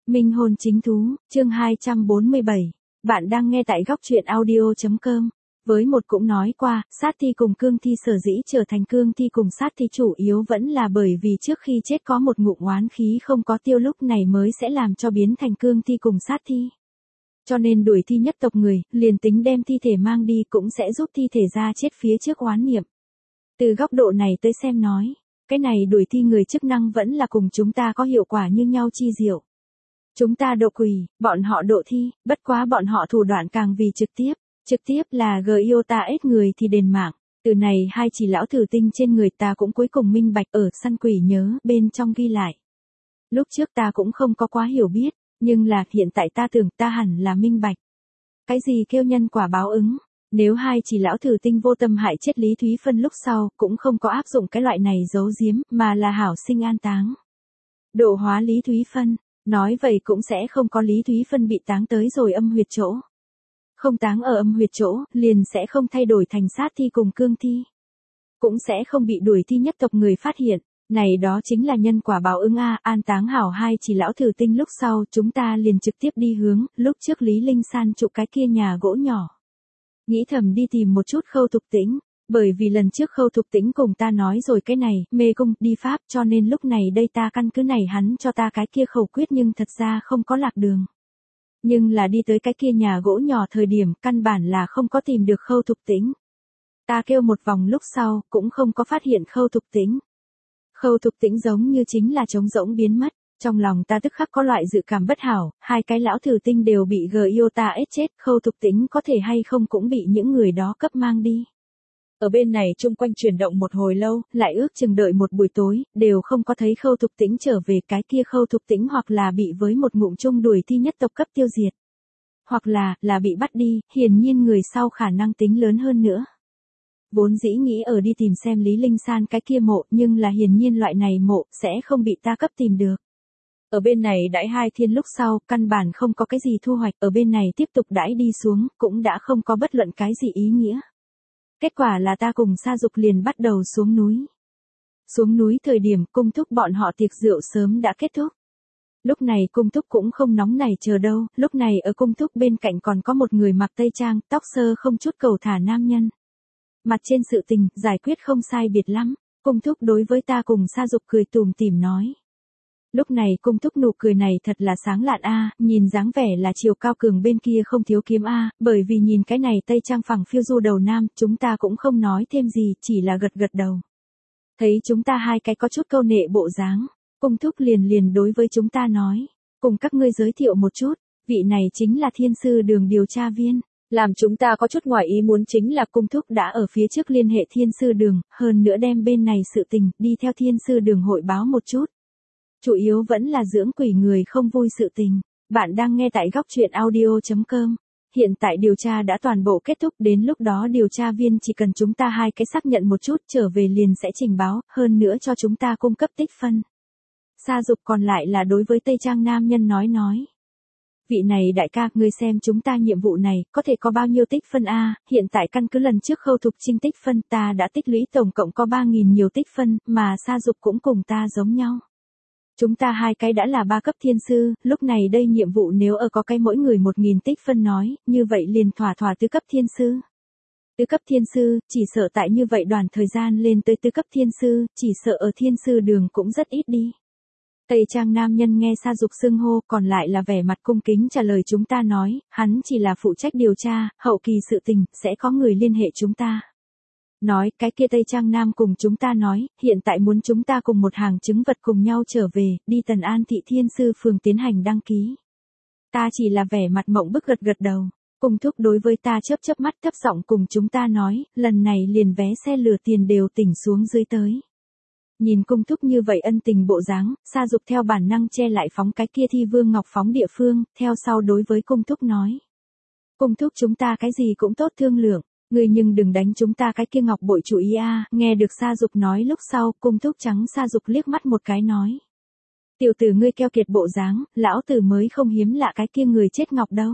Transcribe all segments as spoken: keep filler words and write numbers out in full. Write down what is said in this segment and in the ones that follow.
Minh hôn chính thú, chương hai trăm bốn mươi bảy. Bạn đang nghe tại góc truyện audio chấm com. Với một cũng nói qua, sát thi cùng cương thi sở dĩ trở thành cương thi cùng sát thi chủ yếu vẫn là bởi vì trước khi chết có một ngụm oán khí không có tiêu lúc này mới sẽ làm cho biến thành cương thi cùng sát thi. Cho nên đuổi thi nhất tộc người, liền tính đem thi thể mang đi cũng sẽ giúp thi thể ra chết phía trước oán niệm. Từ góc độ này tới xem nói, cái này đuổi thi người chức năng vẫn là cùng chúng ta có hiệu quả như nhau chi diệu. Chúng ta độ quỷ, bọn họ độ thi, bất quá bọn họ thủ đoạn càng vì trực tiếp, trực tiếp là giota ết người thì đền mạng. Từ này hai chỉ lão thử tinh trên người ta cũng cuối cùng minh bạch ở săn quỷ nhớ bên trong ghi lại. Lúc trước ta cũng không có quá hiểu biết, nhưng là hiện tại ta tưởng ta hẳn là minh bạch. Cái gì kêu nhân quả báo ứng? Nếu hai chỉ lão thử tinh vô tâm hại chết Lý Thúy Phân lúc sau cũng không có áp dụng cái loại này giấu giếm mà là hảo sinh an táng. Độ hóa Lý Thúy Phân. Nói vậy cũng sẽ không có Lý Thúy Phân bị táng tới rồi âm huyệt chỗ. Không táng ở âm huyệt chỗ, liền sẽ không thay đổi thành sát thi cùng cương thi. Cũng sẽ không bị đuổi thi nhất tộc người phát hiện. Này đó chính là nhân quả báo ứng a. An táng hảo hai chỉ lão thử tinh lúc sau, chúng ta liền trực tiếp đi hướng, lúc trước Lý Linh San trụ cái kia nhà gỗ nhỏ. Nghĩ thầm đi tìm một chút Khâu Thục Tĩnh. Bởi vì lần trước Khâu Thục Tĩnh cùng ta nói rồi cái này, mê cung, đi pháp, cho nên lúc này đây ta căn cứ này hắn cho ta cái kia khẩu quyết nhưng thật ra không có lạc đường. Nhưng là đi tới cái kia nhà gỗ nhỏ thời điểm, căn bản là không có tìm được Khâu Thục Tĩnh. Ta kêu một vòng lúc sau, cũng không có phát hiện Khâu Thục Tĩnh. Khâu Thục Tĩnh giống như chính là trống rỗng biến mất. Trong lòng ta tức khắc có loại dự cảm bất hảo, hai cái lão thử tinh đều bị giota ết chết, Khâu Thục Tĩnh có thể hay không cũng bị những người đó cấp mang đi. Ở bên này chung quanh chuyển động một hồi lâu, lại ước chừng đợi một buổi tối, đều không có thấy Khâu Thục Tĩnh trở về. Cái kia Khâu Thục Tĩnh hoặc là bị với một ngụm chung đuổi thi nhất tộc cấp tiêu diệt. Hoặc là, là bị bắt đi, hiển nhiên người sau khả năng tính lớn hơn nữa. Vốn dĩ nghĩ ở đi tìm xem Lý Linh San cái kia mộ, nhưng là hiển nhiên loại này mộ, sẽ không bị ta cấp tìm được. Ở bên này đãi hai thiên lúc sau, căn bản không có cái gì thu hoạch, ở bên này tiếp tục đãi đi xuống, cũng đã không có bất luận cái gì ý nghĩa. Kết quả là ta cùng Sa Dục liền bắt đầu xuống núi. Xuống núi thời điểm cung thúc bọn họ tiệc rượu sớm đã kết thúc. Lúc này cung thúc cũng không nóng nảy chờ đâu, lúc này ở cung thúc bên cạnh còn có một người mặc tây trang, tóc sơ không chút cầu thả nam nhân. Mặt trên sự tình, giải quyết không sai biệt lắm, cung thúc đối với ta cùng Sa Dục cười tùm tìm nói. Lúc này cung thúc nụ cười này thật là sáng lạn a, nhìn dáng vẻ là chiều cao cường bên kia không thiếu kiếm a, bởi vì nhìn cái này tây trang phẳng phiêu du đầu nam, chúng ta cũng không nói thêm gì, chỉ là gật gật đầu. Thấy chúng ta hai cái có chút câu nệ bộ dáng, cung thúc liền liền đối với chúng ta nói, cùng các ngươi giới thiệu một chút, vị này chính là Thiên Sư Đường điều tra viên. Làm chúng ta có chút ngoài ý muốn chính là cung thúc đã ở phía trước liên hệ Thiên Sư Đường, hơn nữa đem bên này sự tình, đi theo Thiên Sư Đường hội báo một chút. Chủ yếu vẫn là dưỡng quỷ người không vui sự tình. Bạn đang nghe tại góc truyện audio chấm com. Hiện tại điều tra đã toàn bộ kết thúc, đến lúc đó điều tra viên chỉ cần chúng ta hai cái xác nhận một chút trở về liền sẽ trình báo, hơn nữa cho chúng ta cung cấp tích phân. Sa Dục còn lại là đối với Tây Trang nam nhân nói nói. Vị này đại ca, ngươi xem chúng ta nhiệm vụ này, có thể có bao nhiêu tích phân a? Hiện tại căn cứ lần trước Khâu Thục Trinh tích phân ta đã tích lũy tổng cộng có ba nghìn nhiều tích phân, mà Sa Dục cũng cùng ta giống nhau. Chúng ta hai cái đã là ba cấp thiên sư, lúc này đây nhiệm vụ nếu ở có cái mỗi người một nghìn tích phân nói, như vậy liền thỏa thỏa tứ cấp thiên sư. Tứ cấp thiên sư, chỉ sợ tại như vậy đoàn thời gian lên tới tứ cấp thiên sư, chỉ sợ ở Thiên Sư Đường cũng rất ít đi. Tây Trang nam nhân nghe Sa Dục xưng hô, còn lại là vẻ mặt cung kính trả lời chúng ta nói, hắn chỉ là phụ trách điều tra, hậu kỳ sự tình, sẽ có người liên hệ chúng ta. Nói, cái kia Tây Trang Nam cùng chúng ta nói, hiện tại muốn chúng ta cùng một hàng chứng vật cùng nhau trở về, đi Tần An Thị Thiên Sư Phường tiến hành đăng ký. Ta chỉ là vẻ mặt mộng bức gật gật đầu, cung thúc đối với ta chớp chớp mắt thấp giọng cùng chúng ta nói, lần này liền vé xe lửa tiền đều tỉnh xuống dưới tới. Nhìn cung thúc như vậy ân tình bộ dáng, Sa Dục theo bản năng che lại phóng cái kia Thi Vương Ngọc phóng địa phương, theo sau đối với cung thúc nói. Cung thúc chúng ta cái gì cũng tốt thương lượng. Ngươi nhưng đừng đánh chúng ta cái kia ngọc bội chủ ý a. Nghe được Sa Dục nói lúc sau, cung thúc trắng Sa Dục liếc mắt một cái nói. Tiểu tử ngươi keo kiệt bộ dáng, lão tử mới không hiếm lạ cái kia người chết ngọc đâu.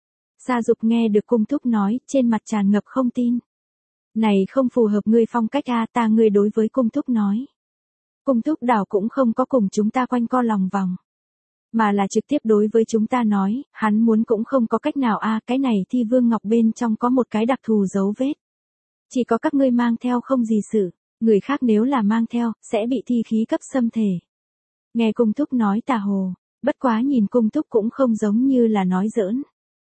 Sa Dục nghe được cung thúc nói, trên mặt tràn ngập không tin. Này không phù hợp ngươi phong cách a, ta ngươi đối với cung thúc nói. Cung thúc đảo cũng không có cùng chúng ta quanh co lòng vòng. Mà là trực tiếp đối với chúng ta nói, hắn muốn cũng không có cách nào a cái này thi vương ngọc bên trong có một cái đặc thù dấu vết. Chỉ có các ngươi mang theo không gì sự, người khác nếu là mang theo, sẽ bị thi khí cấp xâm thể. Nghe cung thúc nói tà hồ, bất quá nhìn cung thúc cũng không giống như là nói giỡn.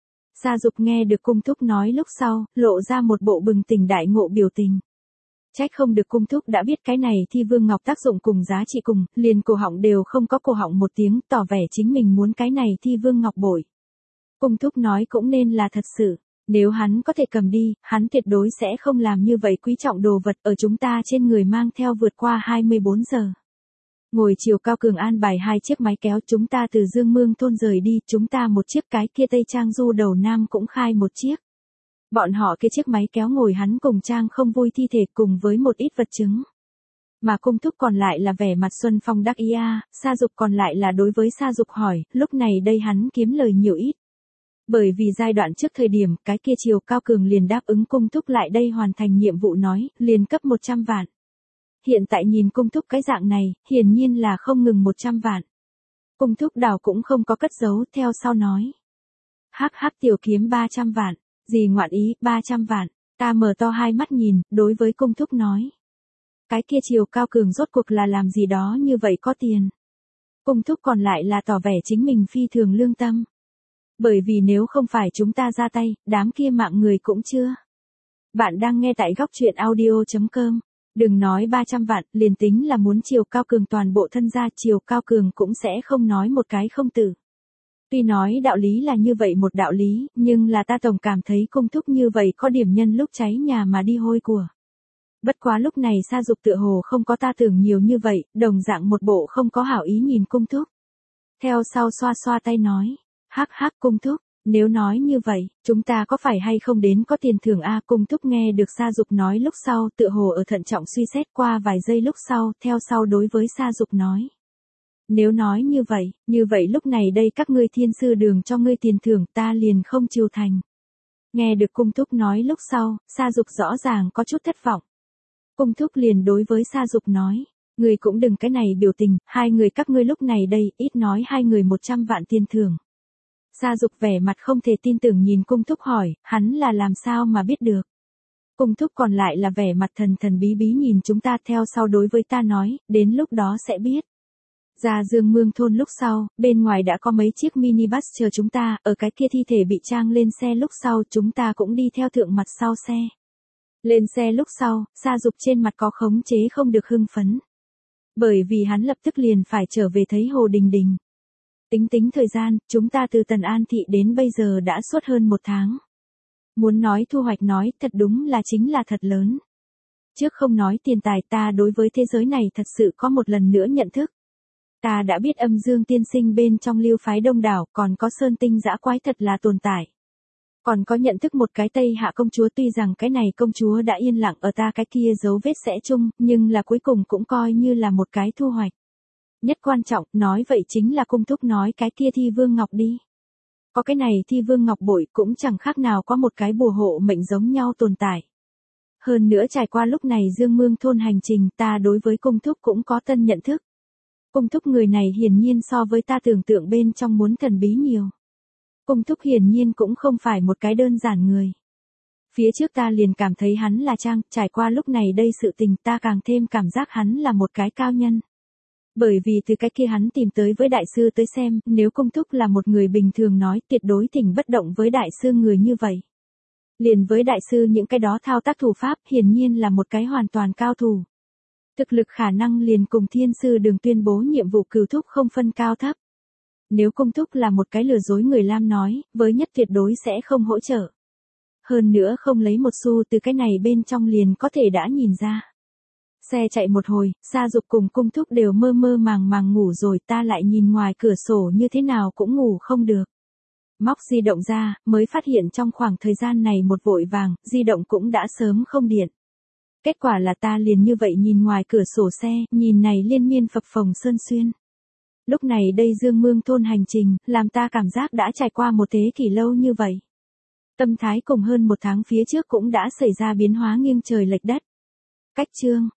Sa Dục nghe được cung thúc nói lúc sau, lộ ra một bộ bừng tỉnh đại ngộ biểu tình. Trách không được cung thúc đã biết cái này thi vương ngọc tác dụng cùng giá trị cùng, liền cổ họng đều không có cổ họng một tiếng, tỏ vẻ chính mình muốn cái này thi vương ngọc bội. Cung thúc nói cũng nên là thật sự, nếu hắn có thể cầm đi, hắn tuyệt đối sẽ không làm như vậy quý trọng đồ vật ở chúng ta trên người mang theo vượt qua hai mươi bốn giờ. Ngồi chiều cao cường an bài hai chiếc máy kéo chúng ta từ Dương Mương thôn rời đi, chúng ta một chiếc cái kia Tây Trang Du đầu Nam cũng khai một chiếc. Bọn họ kia chiếc máy kéo ngồi hắn cùng Trang không vui thi thể cùng với một ít vật chứng. Mà cung thúc còn lại là vẻ mặt xuân phong đắc ý a, Sa Dục còn lại là đối với Sa Dục hỏi, lúc này đây hắn kiếm lời nhiều ít. Bởi vì giai đoạn trước thời điểm, cái kia chiều cao cường liền đáp ứng cung thúc lại đây hoàn thành nhiệm vụ nói, liền cấp một trăm vạn. Hiện tại nhìn cung thúc cái dạng này, hiển nhiên là không ngừng một trăm vạn. Cung thúc đảo cũng không có cất giấu, theo sau nói. Hắc hắc tiểu kiếm ba trăm vạn, gì ngoạn ý, ba trăm vạn, ta mở to hai mắt nhìn, đối với cung thúc nói. Cái kia chiều cao cường rốt cuộc là làm gì đó như vậy có tiền. Cung thúc còn lại là tỏ vẻ chính mình phi thường lương tâm. Bởi vì nếu không phải chúng ta ra tay, đám kia mạng người cũng chưa. Bạn đang nghe tại góc truyện audio chấm com. Đừng nói ba trăm vạn, liền tính là muốn chiều cao cường toàn bộ thân gia, chiều cao cường cũng sẽ không nói một cái không tử. Tuy nói đạo lý là như vậy một đạo lý, nhưng là ta tổng cảm thấy cung thúc như vậy có điểm nhân lúc cháy nhà mà đi hôi của. Bất quá lúc này Sa Dục tựa hồ không có ta tưởng nhiều như vậy, đồng dạng một bộ không có hảo ý nhìn cung thúc. Theo sau xoa xoa tay nói, hắc hắc cung thúc. Nếu nói như vậy, chúng ta có phải hay không đến có tiền thưởng a? Cung thúc nghe được Sa Dục nói lúc sau, tựa hồ ở thận trọng suy xét qua vài giây lúc sau, theo sau đối với Sa Dục nói. Nếu nói như vậy, như vậy lúc này đây các ngươi thiên sư đường cho ngươi tiền thưởng ta liền không chiêu thành. Nghe được cung thúc nói lúc sau, Sa Dục rõ ràng có chút thất vọng. Cung thúc liền đối với Sa Dục nói, ngươi cũng đừng cái này biểu tình, hai người các ngươi lúc này đây, ít nói hai người một trăm vạn tiền thưởng. Sa Dục vẻ mặt không thể tin tưởng nhìn cung thúc hỏi, hắn là làm sao mà biết được. Cung thúc còn lại là vẻ mặt thần thần bí bí nhìn chúng ta theo sau đối với ta nói, đến lúc đó sẽ biết. Ra Dương Mương thôn lúc sau, bên ngoài đã có mấy chiếc minibus chờ chúng ta, ở cái kia thi thể bị trang lên xe lúc sau chúng ta cũng đi theo thượng mặt sau xe. Lên xe lúc sau, Sa Dục trên mặt có khống chế không được hưng phấn. Bởi vì hắn lập tức liền phải trở về thấy Hồ Đình Đình. Tính tính thời gian, chúng ta từ Tần An Thị đến bây giờ đã suốt hơn một tháng. Muốn nói thu hoạch nói thật đúng là chính là thật lớn. Trước không nói tiền tài ta đối với thế giới này thật sự có một lần nữa nhận thức. Ta đã biết âm dương tiên sinh bên trong lưu phái đông đảo còn có sơn tinh dã quái thật là tồn tại. Còn có nhận thức một cái Tây Hạ công chúa tuy rằng cái này công chúa đã yên lặng ở ta cái kia dấu vết sẽ chung, nhưng là cuối cùng cũng coi như là một cái thu hoạch. Nhất quan trọng, nói vậy chính là cung thúc nói cái kia thi vương ngọc đi. Có cái này thi vương ngọc bội cũng chẳng khác nào có một cái bùa hộ mệnh giống nhau tồn tại. Hơn nữa trải qua lúc này Dương Mương thôn hành trình ta đối với cung thúc cũng có tân nhận thức. Cung thúc người này hiển nhiên so với ta tưởng tượng bên trong muốn thần bí nhiều. Cung thúc hiển nhiên cũng không phải một cái đơn giản người. Phía trước ta liền cảm thấy hắn là trang, trải qua lúc này đây sự tình ta càng thêm cảm giác hắn là một cái cao nhân. Bởi vì từ cái kia hắn tìm tới với đại sư tới xem, nếu cung thúc là một người bình thường nói tuyệt đối thỉnh bất động với đại sư người như vậy. Liền với đại sư những cái đó thao tác thủ pháp hiển nhiên là một cái hoàn toàn cao thủ. Thực lực khả năng liền cùng thiên sư đường tuyên bố nhiệm vụ cửu thúc không phân cao thấp. Nếu cung thúc là một cái lừa dối người Lam nói, với nhất tuyệt đối sẽ không hỗ trợ. Hơn nữa không lấy một xu từ cái này bên trong liền có thể đã nhìn ra. Xe chạy một hồi, Sa Dục cùng cung thúc đều mơ mơ màng màng ngủ rồi ta lại nhìn ngoài cửa sổ như thế nào cũng ngủ không được. Móc di động ra, mới phát hiện trong khoảng thời gian này một vội vàng, di động cũng đã sớm không điện. Kết quả là ta liền như vậy nhìn ngoài cửa sổ xe, nhìn này liên miên phập phồng sơn xuyên. Lúc này đây Dương Mương thôn hành trình, làm ta cảm giác đã trải qua một thế kỷ lâu như vậy. Tâm thái cùng hơn một tháng phía trước cũng đã xảy ra biến hóa nghiêng trời lệch đất. Cách chương